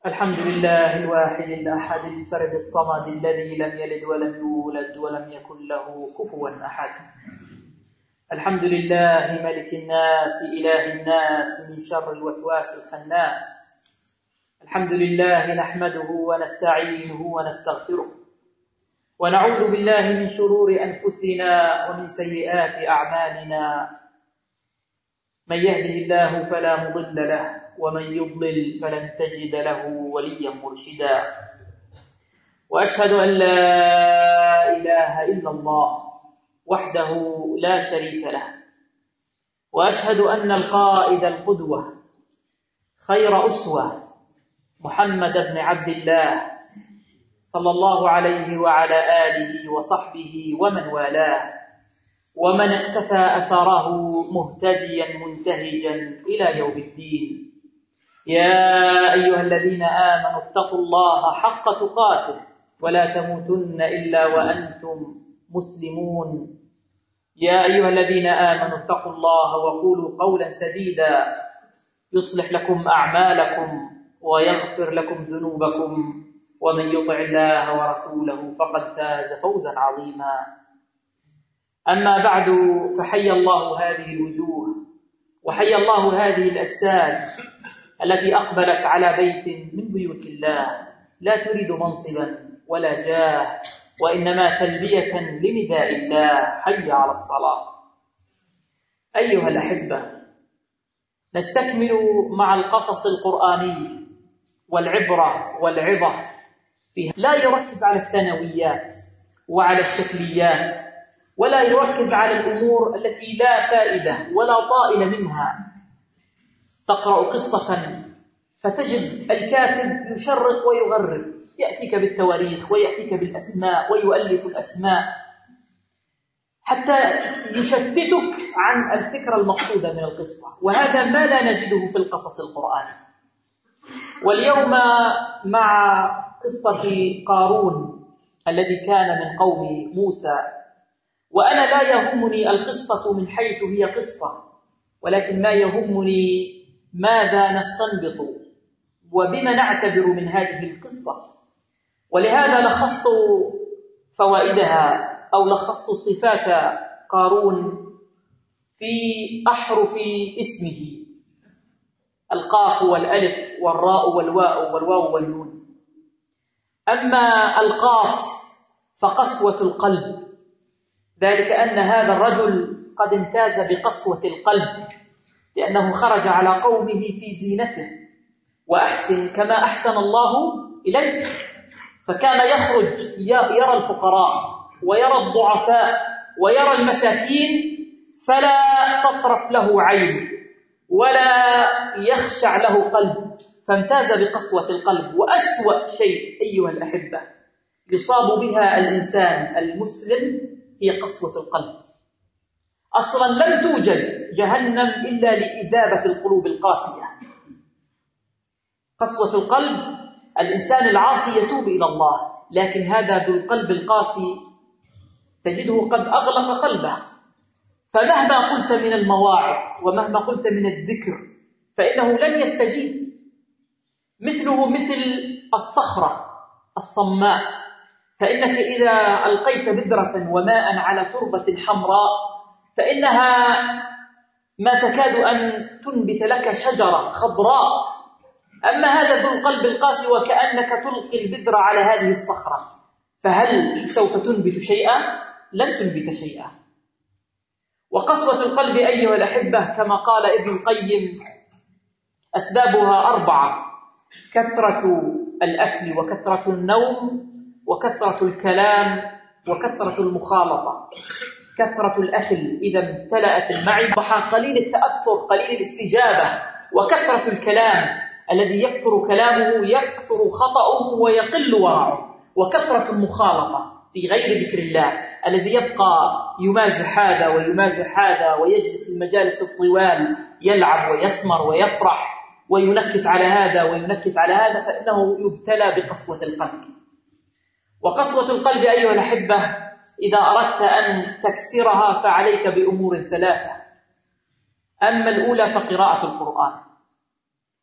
الحمد لله الواحد الأحد الفرد الصمد الذي لم يلد ولم يولد ولم يكن له كفوا أحد. الحمد لله ملك الناس إله الناس من شر الوسواس الخناس. الحمد لله نحمده ونستعينه ونستغفره ونعوذ بالله من شرور أنفسنا ومن سيئات أعمالنا. من يهده الله فلا مضل له ومن يضلل فلن تجد له وليا مرشدا. وأشهد أن لا إله إلا الله وحده لا شريك له، وأشهد أن القائد القدوة خير أسوة محمد بن عبد الله صلى الله عليه وعلى آله وصحبه ومن والاه ومن اقتفى أثره مهتديا منتهجا إلى يوم الدين. يا أيها الذين آمنوا اتقوا الله حق تقاته ولا تموتن إلا وأنتم مسلمون. يا أيها الذين آمنوا اتقوا الله وقولوا قولا سديدا يصلح لكم أعمالكم ويغفر لكم ذنوبكم، ومن يطع الله ورسوله فقد فاز فوزا عظيما. أما بعد، فحي الله هذه الوجوه وحي الله هذه الأجساد التي أقبلت على بيت من بيوت الله لا تريد منصبا ولا جاه، وإنما تلبية لنداء الله: حي على الصلاة. أيها الأحبة، نستكمل مع القصص القرآني والعبرة والعظة فيها. لا يركز على الثانويات وعلى الشكليات، ولا يركز على الأمور التي لا فائدة ولا طائل منها. تقرأ قصة فتجد الكاتب يشرق ويغرب، يأتيك بالتواريخ ويأتيك بالأسماء ويؤلف الأسماء حتى يشتتك عن الفكرة المقصودة من القصة، وهذا ما لا نجده في القصص القرآنية. واليوم مع قصة قارون الذي كان من قوم موسى. وأنا لا يهمني القصة من حيث هي قصة، ولكن ما يهمني ماذا نستنبط وبما نعتبر من هذه القصة. ولهذا لخصت فوائدها أو لخصت صفات قارون في أحرف اسمه: القاف والألف والراء والواو والنون. أما القاف فقسوة القلب، ذلك أن هذا الرجل قد امتاز بقسوة القلب لأنه خرج على قومه في زينته: وأحسن كما أحسن الله إليك. فكان يخرج يرى الفقراء ويرى الضعفاء ويرى المساكين فلا تطرف له عين ولا يخشع له قلب، فامتاز بقسوة القلب. وأسوأ شيء أيها الأحبة يصاب بها الإنسان المسلم هي قسوة القلب. أصلا لم توجد جهنم إلا لإذابة القلوب القاسية. قسوة القلب، الإنسان العاصي يتوب إلى الله، لكن هذا ذو القلب القاسي تجده قد أغلق قلبه، فمهما قلت من المواعظ ومهما قلت من الذكر فإنه لن يستجيب. مثله مثل الصخرة الصماء، فإنك إذا ألقيت بذرة وماء على تربة حمراء فإنها ما تكاد أن تنبت لك شجرة خضراء. أما هذا ذو القلب القاسي وكأنك تلقي البذرة على هذه الصخرة، فهل سوف تنبت شيئا؟ لن تنبت شيئا. وقسوة القلب أيها الأحبة كما قال ابن القيم أسبابها 4: كثرة الأكل وكثرة النوم وكثرة الكلام وكثرة المخالطة. كثرة الأكل إذا امتلأت المعدة قليل التأثر قليل الاستجابة، وكثرة الكلام الذي يكثر كلامه يكثر خطأه ويقل ورعه، وكثرة المخالطة في غير ذكر الله الذي يبقى يمازح هذا ويمازح هذا ويجلس المجالس الطوال يلعب ويسمر ويفرح وينكت على هذا وينكت على هذا، فإنه يبتلى بقسوة القلب. وقسوة القلب أيها الأحبة إذا أردت أن تكسرها فعليك بأمور 3. أما الأولى فقراءة القرآن.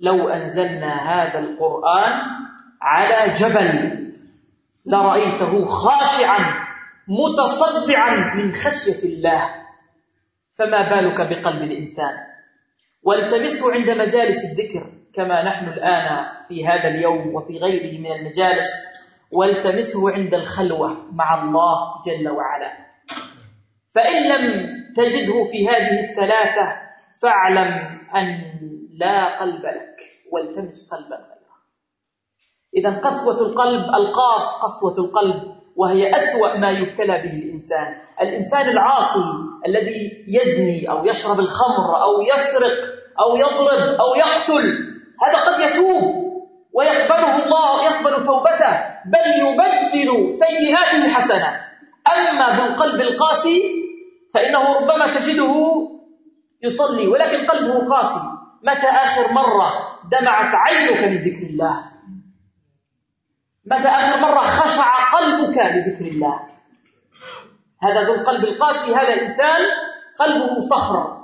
لو أنزلنا هذا القرآن على جبل لرأيته خاشعا متصدعا من خشية الله، فما بالك بقلب الإنسان؟ والتمسه عند مجالس الذكر كما نحن الآن في هذا اليوم وفي غيره من المجالس، والتمسه عند الخلوة مع الله جل وعلا. فإن لم تجده في هذه الثلاثة فاعلم أن لا قلب لك، والتمس قلبا غيره. إذن قسوة القلب، القاف قسوة القلب، وهي أسوأ ما يبتلى به الإنسان. الإنسان العاصي الذي يزني أو يشرب الخمر أو يسرق أو يضرب أو يقتل، هذا قد يتوب ويقبله الله، يقبل توبته، بل يبدل سيئاته حسنات. أما ذو القلب القاسي فإنه ربما تجده يصلي ولكن قلبه قاسي. متى آخر مرة دمعت عينك لذكر الله؟ متى آخر مرة خشع قلبك لذكر الله؟ هذا ذو القلب القاسي، هذا إنسان قلبه صخر،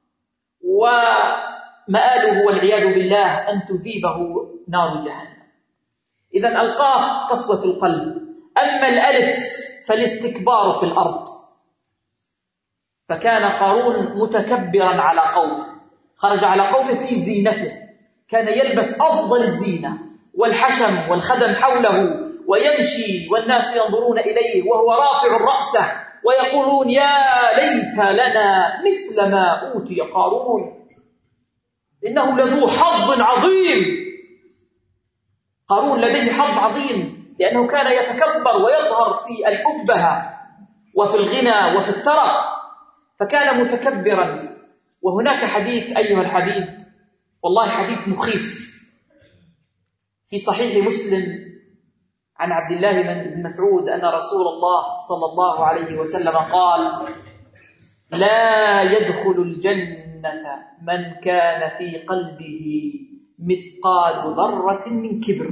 ومآله والعياذ بالله أن تذيبه نار جهنم. إذن القاف قسوة القلب. أما الألف فالاستكبار في الأرض. فكان قارون متكبرا على قومه، خرج على قومه في زينته، كان يلبس أفضل الزينة والحشم والخدم حوله ويمشي والناس ينظرون إليه وهو رافع رأسه ويقولون يا ليت لنا مثل ما أوتي قارون إنه لذو حظ عظيم. قارون لديه حظ عظيم لأنه كان يتكبر ويظهر في الأبهة وفي الغنى وفي الترف، فكان متكبرا. وهناك حديث أيها الحبيب، والله حديث مخيف، في صحيح مسلم عن عبد الله بن مسعود أن رسول الله صلى الله عليه وسلم قال: لا يدخل الجنة من كان في قلبه مثقال ذرة من كبر.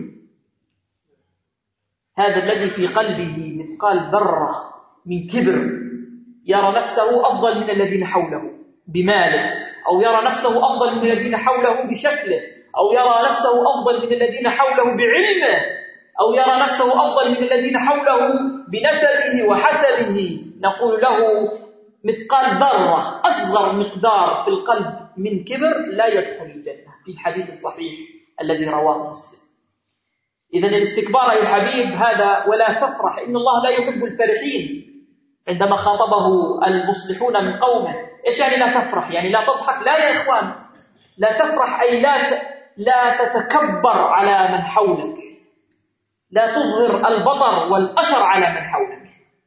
هذا الذي في قلبه مثقال ذرة من كبر، يرى نفسه أفضل من الذين حوله بماله، أو يرى نفسه أفضل من الذين حوله بشكله، أو يرى نفسه أفضل من الذين حوله بعلمه، أو يرى نفسه أفضل من الذين حوله بنسبه وحسبه، نقول له مثقال ذرة، أصغر مقدار في القلب من كبر لا يدخل الجنة، في الحديث الصحيح الذي رواه مسلم. إذن الاستكبار يا الحبيب هذا، ولا تفرح، إن الله لا يحب الفرحين. عندما خاطبه المصلحون من قومه، إيش يعني لا تفرح؟ يعني لا تضحك؟ لا يا إخوان، لا تفرح أي لا تتكبر على من حولك، لا تظهر البطر والأشر على من حولك.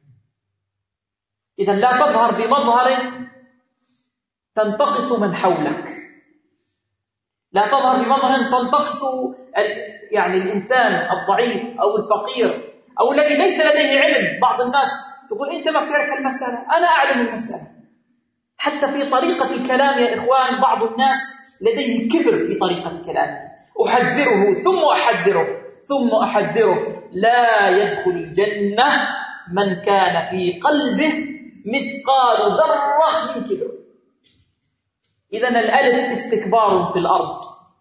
إذن لا تظهر بمظهر تنتقص من حولك، لا تظهر بمظهر تنتقص يعني الإنسان الضعيف أو الفقير أو الذي ليس لديه علم. بعض الناس يقول أنت ما بتعرف المسألة، أنا أعلم المسألة. حتى في طريقة الكلام يا إخوان بعض الناس لديه كبر في طريقة كلامه. أحذره ثم أحذره ثم أحذره: لا يدخل الجنة من كان في قلبه مثقال ذرة من كبر. إذن الألف استكبار في الأرض،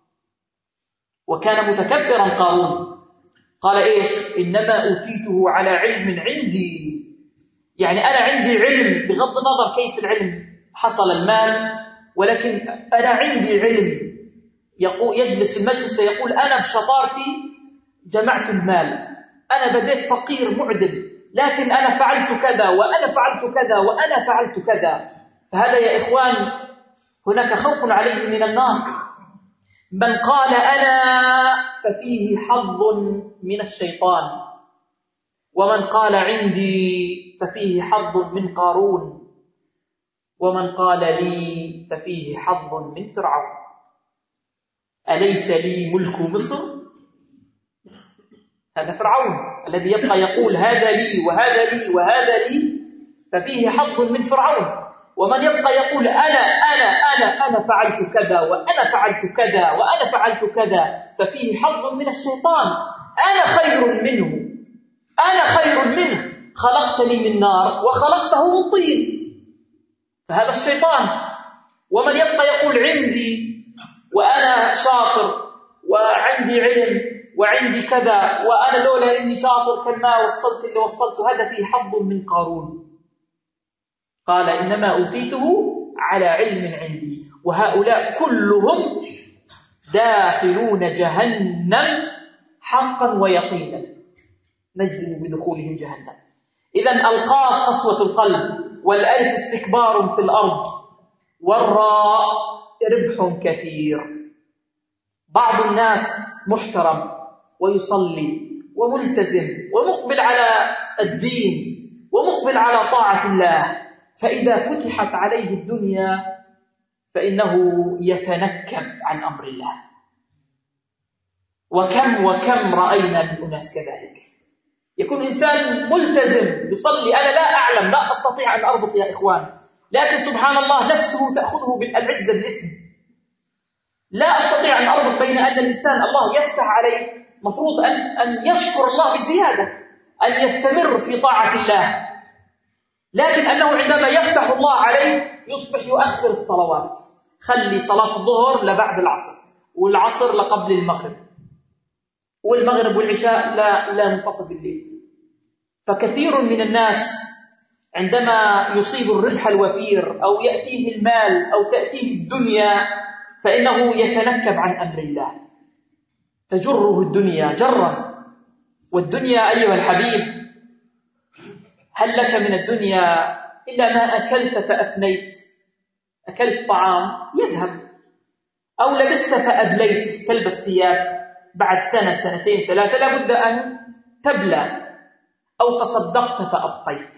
وكان متكبرا قارون. قال إيش؟ إنما أوتيته على علم عندي، يعني أنا عندي علم، بغض النظر كيف العلم حصل المال، ولكن أنا عندي علم. يجلس في المجلس فيقول أنا بشطارتي جمعت المال، أنا بديت فقير معدم، لكن أنا فعلت كذا وأنا فعلت كذا وأنا فعلت كذا. فهذا يا إخوان هناك خوف عليه من النار. من قال أنا ففيه حظ من الشيطان، ومن قال عندي ففيه حظ من قارون، ومن قال لي ففيه حظ من فرعون. أليس لي ملك مصر؟ هذا فرعون الذي يبقى يقول هذا لي وهذا لي وهذا لي، ففيه حظ من فرعون. ومن يبقى يقول أنا فعلت كذا وأنا فعلت كذا وأنا فعلت كذا، ففيه حظ من الشيطان. أنا خير منه، أنا خير منه، خلقتني من نار وخلقته من طين، فهذا الشيطان. ومن يبقى يقول عندي وأنا شاطر وعندي علم وعندي كذا، وأنا لولا إني شاطر كان ما وصلت اللي وصلته، هذا فيه حظ من قارون. قال إنما أوتيته على علم عندي وهؤلاء كلهم داخلون جهنم حقا ويقينا نجزم بدخولهم جهنم. إذن القاف قسوة القلب، والألف استكبار في الأرض، والراء ربح كثير. بعض الناس محترم ويصلي وملتزم ومقبل على الدين ومقبل على طاعة الله، فإذا فتحت عليه الدنيا فإنه يتنكب عن أمر الله. وكم رأينا من أناس كذلك. يكون إنسان ملتزم يصلي، أنا لا أعلم، لا أستطيع أن أربط يا إخوان، لكن سبحان الله نفسه تأخذه بالعزة بالإثم. لا أستطيع أن أربط بين أن الإنسان الله يفتح عليه، مفروض أن يشكر الله بزيادة، أن يستمر في طاعة الله، لكن أنه عندما يفتح الله عليه يصبح يؤخر الصلوات، خلي صلاة الظهر لبعد العصر، والعصر لقبل المغرب، والمغرب والعشاء لا منتصف الليل. فكثير من الناس عندما يصيب الربح الوفير أو يأتيه المال أو تأتيه الدنيا فإنه يتنكب عن أمر الله، تجره الدنيا جرا. والدنيا أيها الحبيب، هل لك من الدنيا إلا ما أكلت فأفنيت؟ أكلت طعام يذهب، أو لبست فأبليت، تلبس ثياب بعد سنة سنتين ثلاثة لابد أن تبلى، أو تصدقت فأبقيت.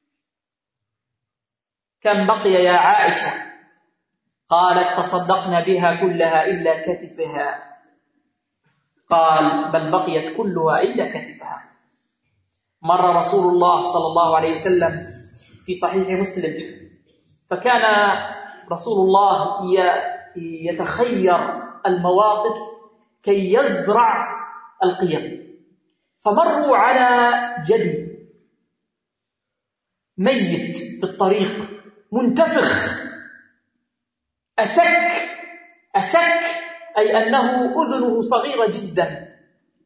كم بقي يا عائشة؟ قالت تصدقنا بها كلها إلا كتفها. قال بل بقيت كلها إلا كتفها. مر رسول الله صلى الله عليه وسلم في صحيح مسلم، فكان رسول الله يتخير المواقف كي يزرع القيم. فمروا على جدي ميت في الطريق منتفخ، أسك أي أنه أذنه صغيرة جدا.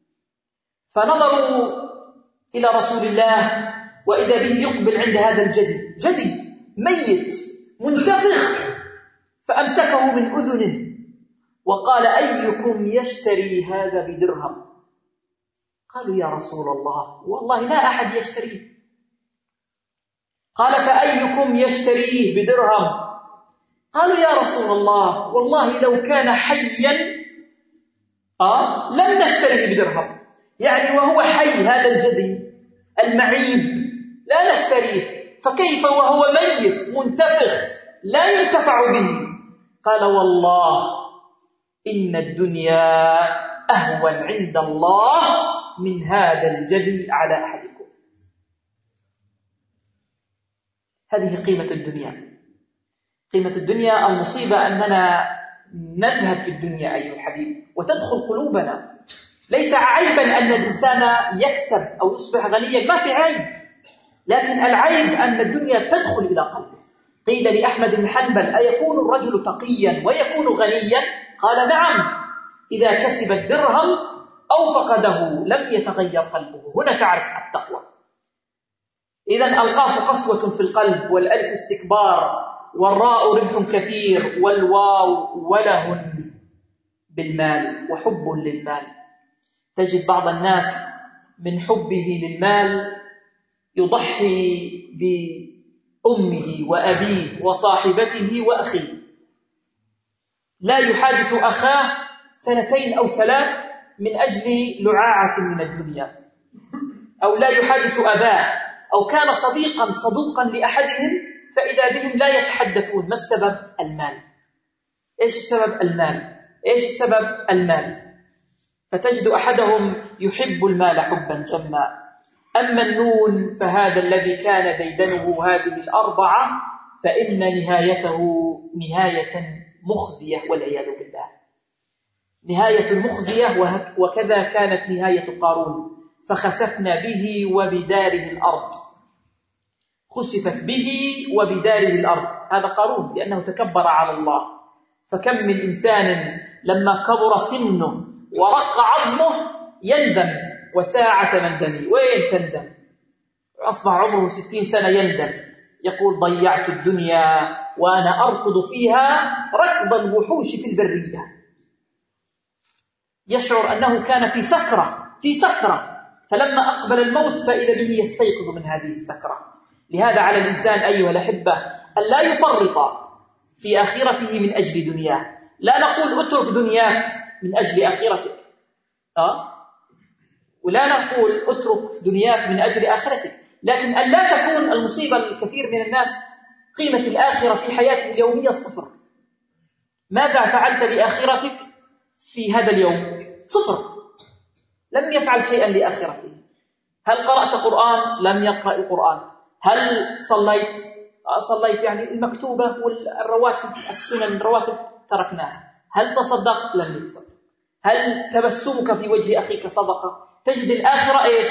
فنظروا إلى رسول الله وإذا به يقبل عند هذا جدي ميت منتفخ، فأمسكه من أذنه وقال أيكم يشتري هذا بدرهم؟ قالوا يا رسول الله والله لا أحد يشتريه. قال فأيكم يشتريه بدرهم؟ قالوا يا رسول الله والله لو كان حيا لم نشتريه بدرهم، يعني وهو حي هذا الجدي المعيب لا نشتريه، فكيف وهو ميت منتفخ لا ينتفع به؟ قال والله إن الدنيا أهون عند الله من هذا الجدي على أحدكم. هذه قيمة الدنيا. قيمة الدنيا، المصيبة أننا نذهب في الدنيا أيها الحبيب وتدخل قلوبنا. ليس عيبا أن الإنسان يكسب أو يصبح غنيا، ما في عيب، لكن العيب أن الدنيا تدخل إلى قلبه. قيل لأحمد بن حنبل أيكون الرجل تقيا ويكون غنيا؟ قال نعم، إذا كسب الدرهم أو فقده لم يتغير قلبه. هنا تعرف التقوى. إذن القاف قسوة في القلب، والألف استكبار، والراء ربح كثير، والواو وله بالمال وحب للمال. تجد بعض الناس من حبه للمال يضحي بأمه وأبيه وصاحبته وأخيه، لا يحادث أخاه 2 أو 3 من أجل لعاعة من الدنيا، أو لا يحادث أباه، أو كان صدوقا لأحدهم فإذا بهم لا يتحدثون. ما السبب؟ المال. إيش السبب؟ المال. إيش السبب؟ المال. فتجد أحدهم يحب المال حبا جما. أما النون فهذا الذي كان ديدنه هذه 4 فإن نهايته نهاية مخزية والعياذ بالله، نهاية مخزية. وكذا كانت نهاية قارون، فخسفنا به وبداره الأرض. خسفت به وبداره الأرض، هذا قارون لأنه تكبر على الله. فكم من إنسان لما كبر سنه ورق عظمه يندم وساعة مندمي. وين تندم؟ أصبح عمره 60 سنة يندم، يقول ضيعت الدنيا وأنا أركض فيها ركض الوحوش في البرية. يشعر أنه كان في سكرة، فلما أقبل الموت فإذا به يستيقظ من هذه السكرة. لهذا على الإنسان أيها الأحبة أن لا يفرط في آخرته من أجل دنياه. لا نقول اترك دنياك من أجل آخرتك، ولا نقول اترك دنياك من أجل آخرتك، لكن أن لا تكون المصيبة للكثير من الناس قيمة الآخرة في حياته اليومية صفر. ماذا فعلت لآخرتك في هذا اليوم؟ صفر، لم يفعل شيئا لآخرته. هل قرأت قرآن؟ لم يقرأ القرآن. هل صليت؟ صليت يعني المكتوبة والرواتب، السنن الرواتب تركناها. هل تصدقت؟ لم يتصدق. هل تبسمك في وجه أخيك صدقة؟ تجد الآخرة إيش؟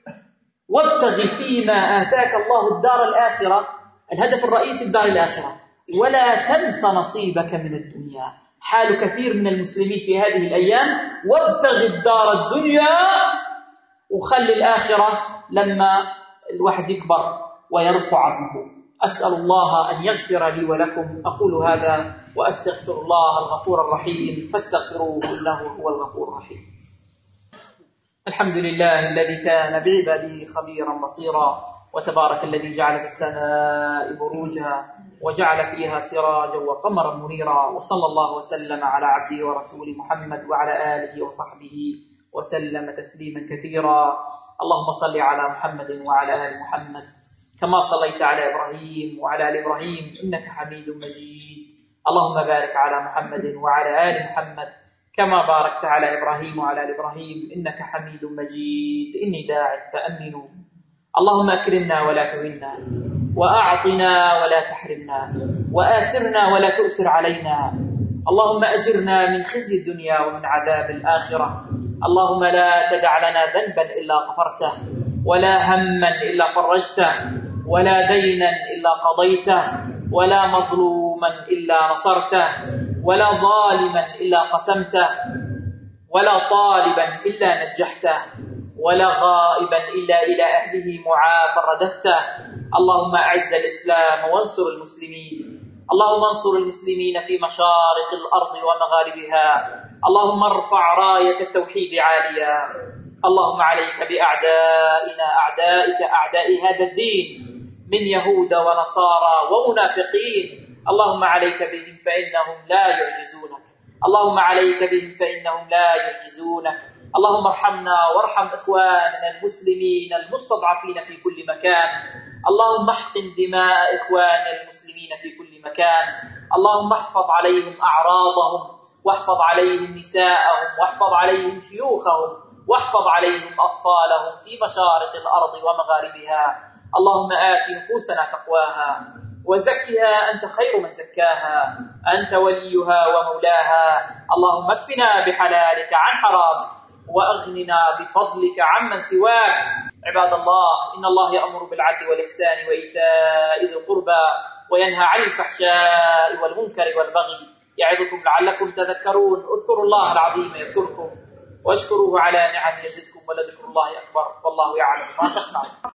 وابتغ فيما آتاك الله الدار الآخرة، الهدف الرئيسي الدار الآخرة، ولا تنس نصيبك من الدنيا. حال كثير من المسلمين في هذه الأيام وابتغ الدار الدنيا وخلي الآخرة لما الواحد يكبر ويرق عظمه. أسأل الله أن يغفر لي ولكم. أقول هذا وأستغفر الله الغفور الرحيم فاستغفروه إنه هو الغفور الرحيم. الحمد لله الذي كان بعباده خبيرا بصيرا، وتبارك الذي جعل في السماء بروجا وجعل فيها سراجا وقمرا منيرا، وصلى الله وسلم على عبده ورسوله محمد وعلى آله وصحبه وسلم تسليما كثيرا. اللهم صل على محمد وعلى آل محمد كما صليت على إبراهيم وعلى آل إبراهيم إنك حميد مجيد. اللهم بارك على محمد وعلى آل محمد كما باركت على إبراهيم وعلى آل إبراهيم إنك حميد مجيد. إني داع فأمنوا. اللهم أكرمنا ولا تهنا، وأعطنا ولا تحرمنا، وآثرنا ولا تؤثر علينا. اللهم أجرنا من خزي الدنيا ومن عذاب الآخرة. اللهم لا تدع لنا ذنبا إلا غفرته، ولا هما إلا فرجته، ولا دينا إلا قضيته، ولا مظلوما إلا نصرته، ولا ظالما إلا قسمته، ولا طالبا إلا نجحته، ولا غائبا إلا إلى أهله معافى رددته. اللهم أعز الإسلام وانصر المسلمين. اللهم انصر المسلمين في مشارق الأرض ومغاربها. اللهم ارفع راية التوحيد عاليا. اللهم عليك بأعدائنا أعدائك أعداء هذا الدين من يهود ونصارى ومنافقين. اللهم عليك بهم فإنهم لا يعجزونك. اللهم عليك بهم فإنهم لا يعجزونك. اللهم ارحمنا وارحم إخواننا المسلمين المستضعفين في كل مكان. اللهم احقن دماء إخواننا المسلمين في كل مكان. اللهم احفظ عليهم أعراضهم، واحفظ عليهم نساءهم، واحفظ عليهم شيوخهم، واحفظ عليهم أطفالهم في مشارق الأرض ومغاربها. اللهم آت نفوسنا تقواها وزكها أنت خير من زكاها، أنت وليها ومولاها. اللهم اكفنا بحلالك عن حرامك، وأغننا بفضلك عمن سواك. عباد الله، إن الله يأمر بالعدل والإحسان وإيتاء ذي القربى وينهى عن الفحشاء والمنكر والبغي يعظكم لعلكم تذكرون. اذكروا الله العظيم يذكركم، واشكروه على نعمه يزدكم، ولذكر الله أكبر، والله يعلم ما تصنعون.